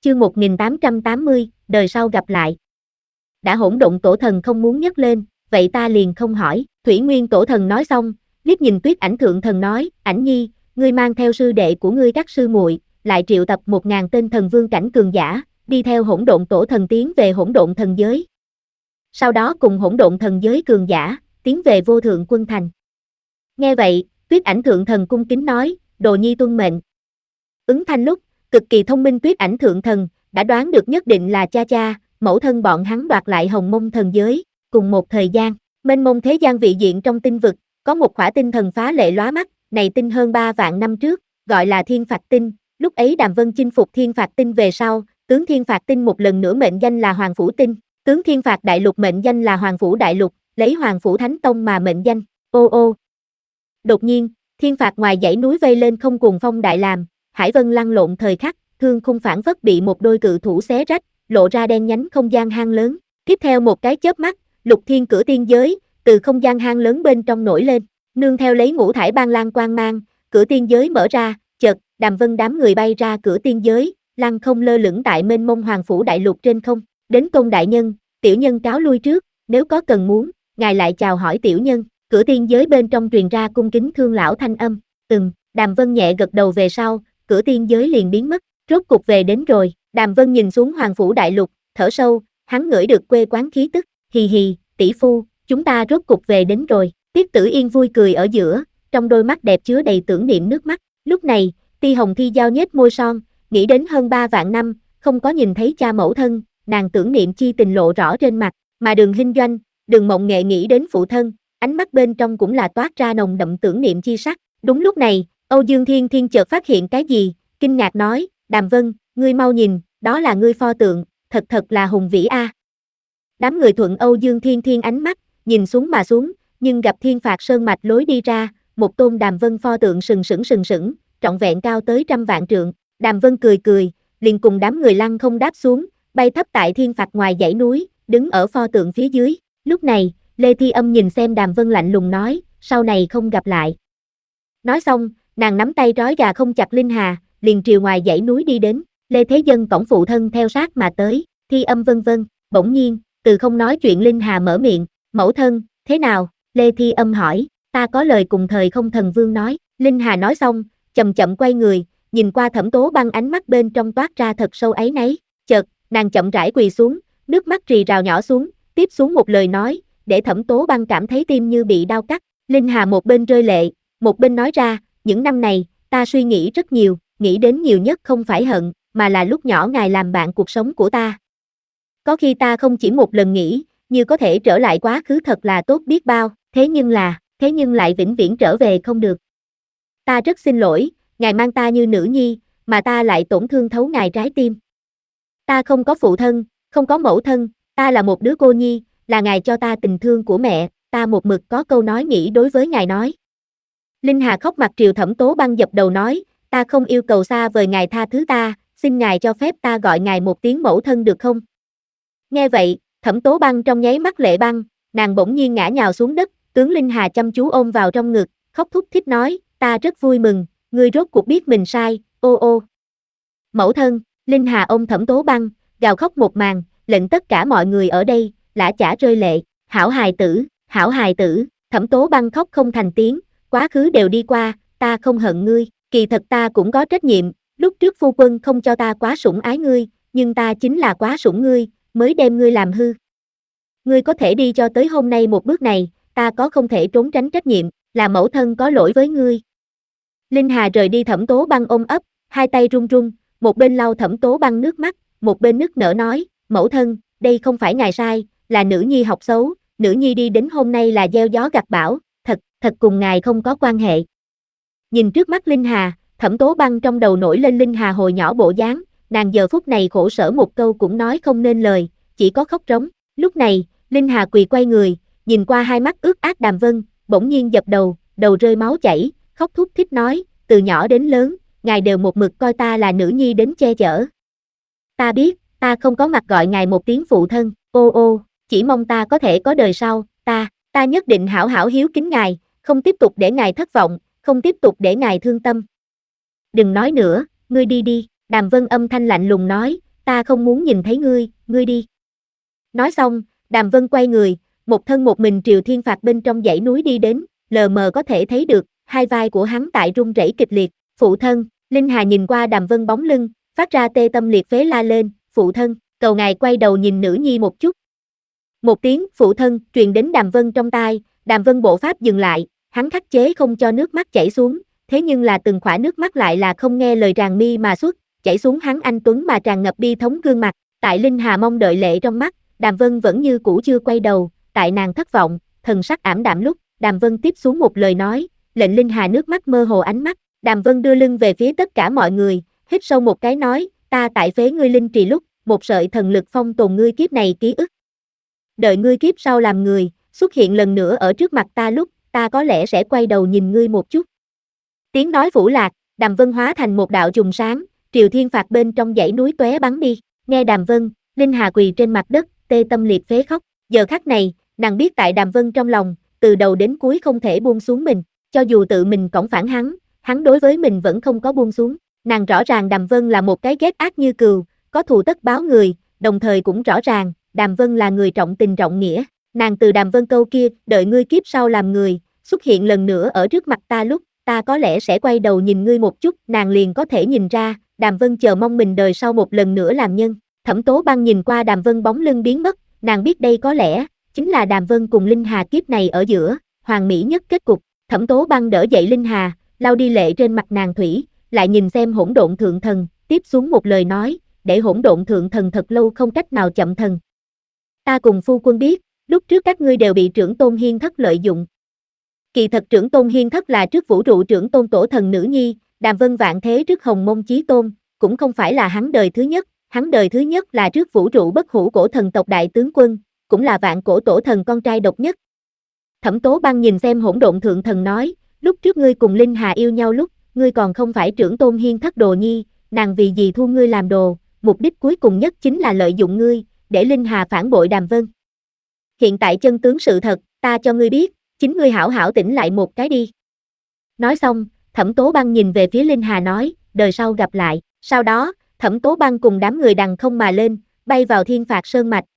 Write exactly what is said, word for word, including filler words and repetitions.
Chương một nghìn tám trăm tám mươi, đời sau gặp lại. Đã hỗn độn tổ thần không muốn nhấc lên, vậy ta liền không hỏi. Thủy Nguyên tổ thần nói xong, liếc nhìn Tuyết Ảnh thượng thần nói, Ảnh nhi, ngươi mang theo sư đệ của ngươi các sư muội, lại triệu tập một ngàn tên thần vương cảnh cường giả, đi theo hỗn độn tổ thần tiến về hỗn độn thần giới. Sau đó cùng hỗn độn thần giới cường giả, tiến về vô thượng quân thành. Nghe vậy, Tuyết Ảnh thượng thần cung kính nói, đồ nhi tuân mệnh. Ứng thanh lúc, cực kỳ thông minh Tuyết Ảnh thượng thần, đã đoán được nhất định là cha cha, mẫu thân bọn hắn đoạt lại hồng mông thần giới, cùng một thời gian, mênh mông thế gian vị diện trong tinh vực, có một khỏa tinh thần phá lệ lóa mắt, này tinh hơn ba vạn năm trước, gọi là Thiên Phạt Tinh, lúc ấy Đàm Vân chinh phục Thiên Phạt Tinh về sau, tướng Thiên Phạt Tinh một lần nữa mệnh danh là Hoàng Phủ Tinh, tướng Thiên Phạt Đại Lục mệnh danh là Hoàng Phủ Đại Lục, lấy Hoàng Phủ Thánh Tông mà mệnh danh, ô ô. Đột nhiên, Thiên Phạt ngoài dãy núi vây lên không cuồng phong đại làm, hải vân lăn lộn thời khắc, thương khung phảng phất bị một đôi cự thủ xé rách, lộ ra đen nhánh không gian hang lớn. Tiếp theo một cái chớp mắt, Lục Thiên cửa tiên giới, từ không gian hang lớn bên trong nổi lên, nương theo lấy ngũ thải ban lan quang mang, cửa tiên giới mở ra, chợt, Đàm Vân đám người bay ra cửa tiên giới, lăng không lơ lửng tại mênh mông Hoàng Phủ Đại Lục trên không. Đến Tôn đại nhân, tiểu nhân cáo lui trước, nếu có cần muốn, ngài lại chào hỏi tiểu nhân. Cửa tiên giới bên trong truyền ra cung kính thương lão thanh âm, từng, Đàm Vân nhẹ gật đầu về sau, cửa tiên giới liền biến mất, rốt cục về đến rồi. Đàm Vân nhìn xuống Hoàng Phủ Đại Lục, thở sâu, hắn ngửi được quê quán khí tức, hì hì, tỷ phu, chúng ta rốt cục về đến rồi. Tiết Tử Yên vui cười ở giữa, trong đôi mắt đẹp chứa đầy tưởng niệm nước mắt. Lúc này, Ti Hồng Thi giao nhếch môi son, nghĩ đến hơn ba vạn năm, không có nhìn thấy cha mẫu thân, nàng tưởng niệm chi tình lộ rõ trên mặt, mà Đường Hinh Doanh, Đường Mộng Nghệ nghĩ đến phụ thân, ánh mắt bên trong cũng là toát ra nồng đậm tưởng niệm chi sắc. Đúng lúc này, Âu Dương Thiên Thiên chợt phát hiện cái gì, kinh ngạc nói, Đàm Vân, ngươi mau nhìn, đó là ngươi pho tượng, thật thật là hùng vĩ a. Đám người thuận Âu Dương Thiên Thiên ánh mắt, nhìn xuống mà xuống, nhưng gặp Thiên Phạt Sơn mạch lối đi ra, một tôn Đàm Vân pho tượng sừng sững sừng sững, trọn vẹn cao tới trăm vạn trượng. Đàm Vân cười cười, liền cùng đám người lăng không đáp xuống, bay thấp tại Thiên Phạt ngoài dãy núi, đứng ở pho tượng phía dưới. Lúc này, Lê Thi Âm nhìn xem Đàm Vân lạnh lùng nói, sau này không gặp lại. Nói xong, nàng nắm tay trói gà không chặt Linh Hà, liền triều ngoài dãy núi đi đến. Lê Thế Dân cổng phụ thân theo sát mà tới, Thi Âm vân vân. Bỗng nhiên, từ không nói chuyện Linh Hà mở miệng, mẫu thân, thế nào? Lê Thi Âm hỏi, ta có lời cùng thời không thần vương nói. Linh Hà nói xong, chậm chậm quay người, nhìn qua Thẩm Tố Băng ánh mắt bên trong toát ra thật sâu áy náy. Chợt, nàng chậm rãi quỳ xuống, nước mắt rì rào nhỏ xuống, tiếp xuống một lời nói, để Thẩm Tố Băng cảm thấy tim như bị đau cắt. Linh Hà một bên rơi lệ, một bên nói ra, những năm này, ta suy nghĩ rất nhiều, nghĩ đến nhiều nhất không phải hận, mà là lúc nhỏ ngài làm bạn cuộc sống của ta. Có khi ta không chỉ một lần nghĩ, như có thể trở lại quá khứ thật là tốt biết bao, thế nhưng là, thế nhưng lại vĩnh viễn trở về không được. Ta rất xin lỗi, ngài mang ta như nữ nhi, mà ta lại tổn thương thấu ngài trái tim. Ta không có phụ thân, không có mẫu thân, ta là một đứa cô nhi, là ngài cho ta tình thương của mẹ, ta một mực có câu nói nghĩ đối với ngài nói. Linh Hà khóc mặt triều Thẩm Tố Băng dập đầu nói, ta không yêu cầu xa vời ngài tha thứ ta, xin ngài cho phép ta gọi ngài một tiếng mẫu thân được không? Nghe vậy, Thẩm Tố Băng trong nháy mắt lệ băng, nàng bỗng nhiên ngã nhào xuống đất, tướng Linh Hà chăm chú ôm vào trong ngực, khóc thút thít nói, ta rất vui mừng, ngươi rốt cuộc biết mình sai, ô ô. Mẫu thân, Linh Hà ôm Thẩm Tố Băng, gào khóc một màn, lệnh tất cả mọi người ở đây, lã chả rơi lệ, hảo hài tử, hảo hài tử, Thẩm Tố Băng khóc không thành tiếng, quá khứ đều đi qua, ta không hận ngươi, kỳ thật ta cũng có trách nhiệm, lúc trước phu quân không cho ta quá sủng ái ngươi, nhưng ta chính là quá sủng ngươi, mới đem ngươi làm hư. Ngươi có thể đi cho tới hôm nay một bước này, ta có không thể trốn tránh trách nhiệm, là mẫu thân có lỗi với ngươi. Linh Hà rời đi Thẩm Tố Băng ôm ấp, hai tay run run, một bên lau Thẩm Tố Băng nước mắt, một bên nức nở nói, mẫu thân, đây không phải ngài sai, là nữ nhi học xấu, nữ nhi đi đến hôm nay là gieo gió gặt bão, thật, thật cùng ngài không có quan hệ. Nhìn trước mắt Linh Hà, Thẩm Tố Băng trong đầu nổi lên Linh Hà hồi nhỏ bộ dáng, nàng giờ phút này khổ sở một câu cũng nói không nên lời, chỉ có khóc trống. Lúc này, Linh Hà quỳ quay người, nhìn qua hai mắt ướt át Đàm Vân, bỗng nhiên dập đầu, đầu rơi máu chảy, khóc thút thít nói, từ nhỏ đến lớn, ngài đều một mực coi ta là nữ nhi đến che chở. Ta biết, ta không có mặt gọi ngài một tiếng phụ thân, ô ô, chỉ mong ta có thể có đời sau, ta, ta nhất định hảo hảo hiếu kính ngài, không tiếp tục để ngài thất vọng, không tiếp tục để ngài thương tâm. Đừng nói nữa, ngươi đi đi, Đàm Vân âm thanh lạnh lùng nói, ta không muốn nhìn thấy ngươi, ngươi đi. Nói xong, Đàm Vân quay người, một thân một mình triều thiên phạt bên trong dãy núi đi đến, lờ mờ có thể thấy được, hai vai của hắn tại run rẩy kịch liệt, phụ thân, Linh Hà nhìn qua Đàm Vân bóng lưng, phát ra tê tâm liệt phế la lên, phụ thân, cầu ngài quay đầu nhìn nữ nhi một chút. Một tiếng, phụ thân, truyền đến Đàm Vân trong tai, Đàm Vân bộ pháp dừng lại, hắn khắc chế không cho nước mắt chảy xuống, thế nhưng là từng khỏa nước mắt lại là không nghe lời tràn mi mà xuất, chảy xuống hắn anh tuấn mà tràn ngập bi thống gương mặt, tại Linh Hà mong đợi lệ trong mắt, Đàm Vân vẫn như cũ chưa quay đầu, tại nàng thất vọng, thần sắc ảm đạm lúc, Đàm Vân tiếp xuống một lời nói, lệnh Linh Hà nước mắt mơ hồ ánh mắt, Đàm Vân đưa lưng về phía tất cả mọi người, hít sâu một cái nói, ta tại phế ngươi linh trì lúc, một sợi thần lực phong tồn ngươi kiếp này ký ức. Đợi ngươi kiếp sau làm người, xuất hiện lần nữa ở trước mặt ta lúc, ta có lẽ sẽ quay đầu nhìn ngươi một chút. Tiếng nói phủ lạc, Đàm Vân hóa thành một đạo chùm sáng, triều thiên phạt bên trong dãy núi tóe bắn đi, nghe Đàm Vân, Linh Hà quỳ trên mặt đất, tê tâm liệt phế khóc, giờ khắc này, nàng biết tại Đàm Vân trong lòng, từ đầu đến cuối không thể buông xuống mình, cho dù tự mình cõng phản hắn, hắn đối với mình vẫn không có buông xuống, nàng rõ ràng Đàm Vân là một cái ghét ác như cừu, có thù tất báo người, đồng thời cũng rõ ràng, Đàm Vân là người trọng tình trọng nghĩa, nàng từ Đàm Vân câu kia, đợi ngươi kiếp sau làm người, xuất hiện lần nữa ở trước mặt ta lúc, ta có lẽ sẽ quay đầu nhìn ngươi một chút, nàng liền có thể nhìn ra, Đàm Vân chờ mong mình đời sau một lần nữa làm nhân. Thẩm Tố Băng nhìn qua Đàm Vân bóng lưng biến mất, nàng biết đây có lẽ chính là Đàm Vân cùng Linh Hà kiếp này ở giữa, hoàn mỹ nhất kết cục. Thẩm Tố Băng đỡ dậy Linh Hà, lau đi lệ trên mặt nàng thủy, lại nhìn xem Hỗn Độn Thượng Thần, tiếp xuống một lời nói, để Hỗn Độn Thượng Thần thật lâu không cách nào chậm thần. Ta cùng phu quân biết, lúc trước các ngươi đều bị trưởng tôn Hiên Thất lợi dụng. Kỳ thật trưởng tôn Hiên Thất là trước vũ trụ trưởng tôn tổ thần nữ nhi, Đàm Vân vạn thế trước Hồng Mông Chí Tôn, cũng không phải là hắn đời thứ nhất, hắn đời thứ nhất là trước vũ trụ bất hủ cổ thần tộc đại tướng quân, cũng là vạn cổ tổ thần con trai độc nhất. Thẩm Tố Băng nhìn xem Hỗn Độn Thượng Thần nói, lúc trước ngươi cùng Linh Hà yêu nhau lúc, ngươi còn không phải trưởng tôn Hiên Thất đồ nhi, nàng vì gì thu ngươi làm đồ, mục đích cuối cùng nhất chính là lợi dụng ngươi, để Linh Hà phản bội Đàm Vân. Hiện tại chân tướng sự thật, ta cho ngươi biết, chính ngươi hảo hảo tỉnh lại một cái đi. Nói xong, Thẩm Tố Băng nhìn về phía Linh Hà nói, đời sau gặp lại, sau đó, Thẩm Tố Băng cùng đám người đằng không mà lên, bay vào Thiên Phạt Sơn Mạch,